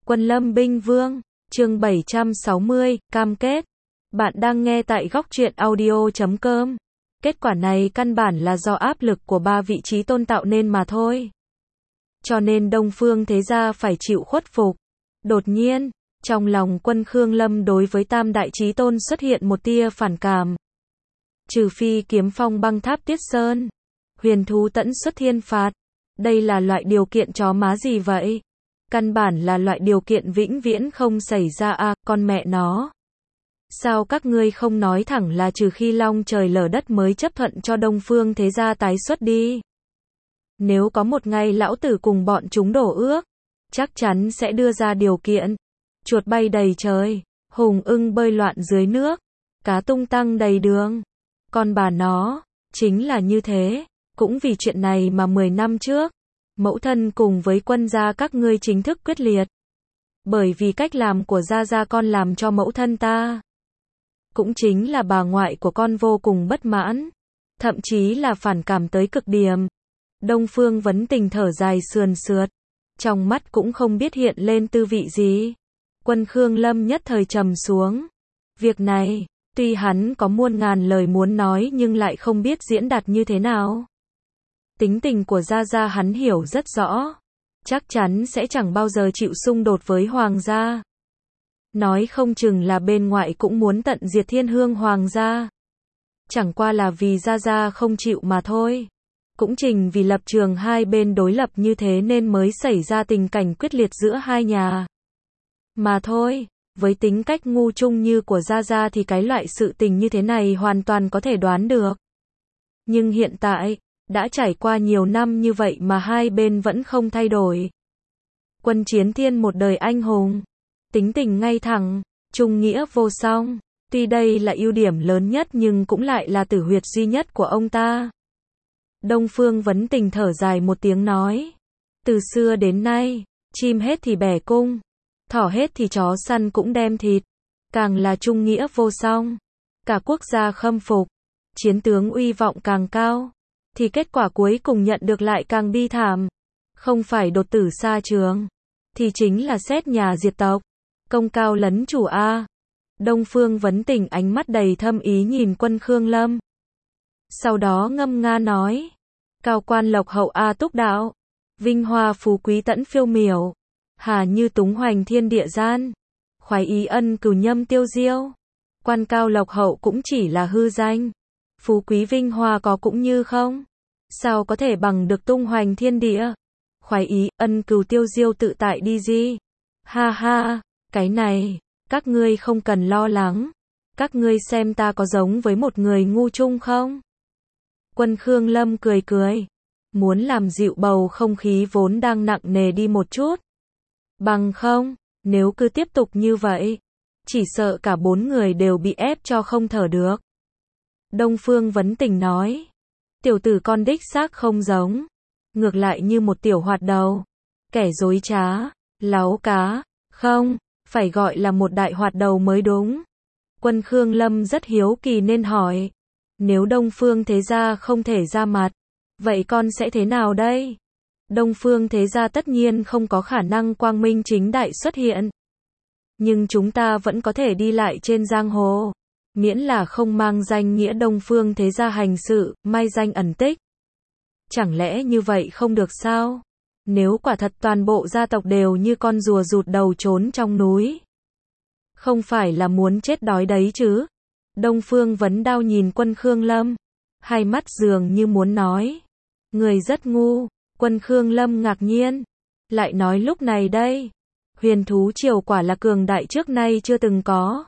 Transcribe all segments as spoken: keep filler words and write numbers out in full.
Quân Lâm Binh Vương, chương bảy trăm sáu mươi, cam kết. Bạn đang nghe tại góc truyện audio chấm com. Kết quả này căn bản là do áp lực của ba vị trí tôn tạo nên mà thôi. Cho nên Đông Phương Thế Gia phải chịu khuất phục. Đột nhiên, trong lòng Quân Khương Lâm đối với Tam Đại Chí Tôn xuất hiện một tia phản cảm. Trừ phi Kiếm Phong Băng Tháp Tiết Sơn, Huyền Thú Tẫn Xuất Thiên Phạt. Đây là loại điều kiện chó má gì vậy? Căn bản là loại điều kiện vĩnh viễn không xảy ra à, con mẹ nó. Sao các ngươi không nói thẳng là trừ khi long trời lở đất mới chấp thuận cho Đông Phương Thế Gia tái xuất đi. Nếu có một ngày lão tử cùng bọn chúng đổ ước, chắc chắn sẽ đưa ra điều kiện. Chuột bay đầy trời, hùng ưng bơi loạn dưới nước, cá tung tăng đầy đường. Con bà nó, chính là như thế, cũng vì chuyện này mà mười năm trước, mẫu thân cùng với Quân gia các ngươi chính thức quyết liệt. Bởi vì cách làm của gia gia con làm cho mẫu thân ta, cũng chính là bà ngoại của con vô cùng bất mãn, thậm chí là phản cảm tới cực điểm. Đông Phương Vấn Tình thở dài sườn sượt, trong mắt cũng không biết hiện lên tư vị gì. Quân Khương Lâm nhất thời trầm xuống. Việc này, tuy hắn có muôn ngàn lời muốn nói nhưng lại không biết diễn đạt như thế nào. Tính tình của gia gia hắn hiểu rất rõ, chắc chắn sẽ chẳng bao giờ chịu xung đột với hoàng gia. Nói không chừng là bên ngoại cũng muốn tận diệt Thiên Hương hoàng gia. Chẳng qua là vì gia gia không chịu mà thôi. Cũng chính vì lập trường hai bên đối lập như thế nên mới xảy ra tình cảnh quyết liệt giữa hai nhà. Mà thôi, với tính cách ngu chung như của gia gia thì cái loại sự tình như thế này hoàn toàn có thể đoán được. Nhưng hiện tại, đã trải qua nhiều năm như vậy mà hai bên vẫn không thay đổi. Quân Chiến Thiên một đời anh hùng, tính tình ngay thẳng, trung nghĩa vô song. Tuy đây là ưu điểm lớn nhất nhưng cũng lại là tử huyệt duy nhất của ông ta. Đông Phương Vấn Tình thở dài một tiếng nói. Từ xưa đến nay, chim hết thì bẻ cung, thỏ hết thì chó săn cũng đem thịt. Càng là trung nghĩa vô song, cả quốc gia khâm phục, chiến tướng uy vọng càng cao, thì kết quả cuối cùng nhận được lại càng bi thảm. Không phải đột tử sa trường, thì chính là xét nhà diệt tộc. Công cao lấn chủ a. Đông Phương Vấn Tình ánh mắt đầy thâm ý nhìn Quân Khương Lâm. Sau đó ngâm nga nói. Cao quan lộc hậu a túc đạo, vinh hoa phú quý tẫn phiêu miểu, hà như túng hoành thiên địa gian, khoái ý ân cửu nhâm tiêu diêu. Quan cao lộc hậu cũng chỉ là hư danh, phú quý vinh hoa có cũng như không. Sao có thể bằng được tung hoành thiên địa, khoái ý, ân cửu tiêu diêu tự tại đi gì. Ha ha, cái này, các ngươi không cần lo lắng. Các ngươi xem ta có giống với một người ngu chung không? Quân Khương Lâm cười cười, muốn làm dịu bầu không khí vốn đang nặng nề đi một chút. Bằng không, nếu cứ tiếp tục như vậy, chỉ sợ cả bốn người đều bị ép cho không thở được. Đông Phương Vấn Tình nói, tiểu tử con đích xác không giống, ngược lại như một tiểu hoạt đầu, kẻ dối trá, láu cá, không, phải gọi là một đại hoạt đầu mới đúng. Quân Khương Lâm rất hiếu kỳ nên hỏi, nếu Đông Phương Thế Gia không thể ra mặt, vậy con sẽ thế nào đây? Đông Phương Thế Gia tất nhiên không có khả năng quang minh chính đại xuất hiện. Nhưng chúng ta vẫn có thể đi lại trên giang hồ, miễn là không mang danh nghĩa Đông Phương Thế Gia hành sự, mai danh ẩn tích. Chẳng lẽ như vậy không được sao? Nếu quả thật toàn bộ gia tộc đều như con rùa rụt đầu trốn trong núi, không phải là muốn chết đói đấy chứ? Đông Phương Vấn Đao nhìn Quân Khương Lâm, hai mắt dường như muốn nói, người rất ngu. Quân Khương Lâm ngạc nhiên, lại nói lúc này đây, Huyền Thú Triều quả là cường đại trước nay chưa từng có.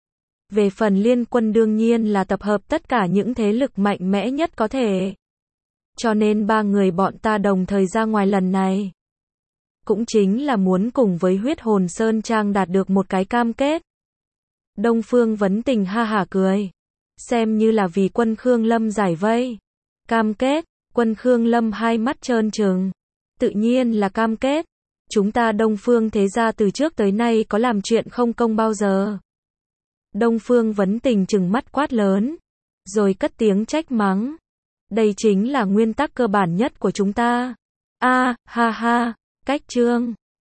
Về phần liên quân đương nhiên là tập hợp tất cả những thế lực mạnh mẽ nhất có thể. Cho nên ba người bọn ta đồng thời ra ngoài lần này, cũng chính là muốn cùng với Huyết Hồn Sơn Trang đạt được một cái cam kết. Đông Phương Vấn Tình ha hả cười, xem như là vì Quân Khương Lâm giải vây. Cam kết? Quân Khương Lâm hai mắt trơn trừng. Tự nhiên là cam kết. Chúng ta Đông Phương Thế Gia từ trước tới nay có làm chuyện không công bao giờ. Đông Phương Vấn Tình trừng mắt quát lớn, rồi cất tiếng trách mắng. Đây chính là nguyên tắc cơ bản nhất của chúng ta. A, ha ha, cách chương.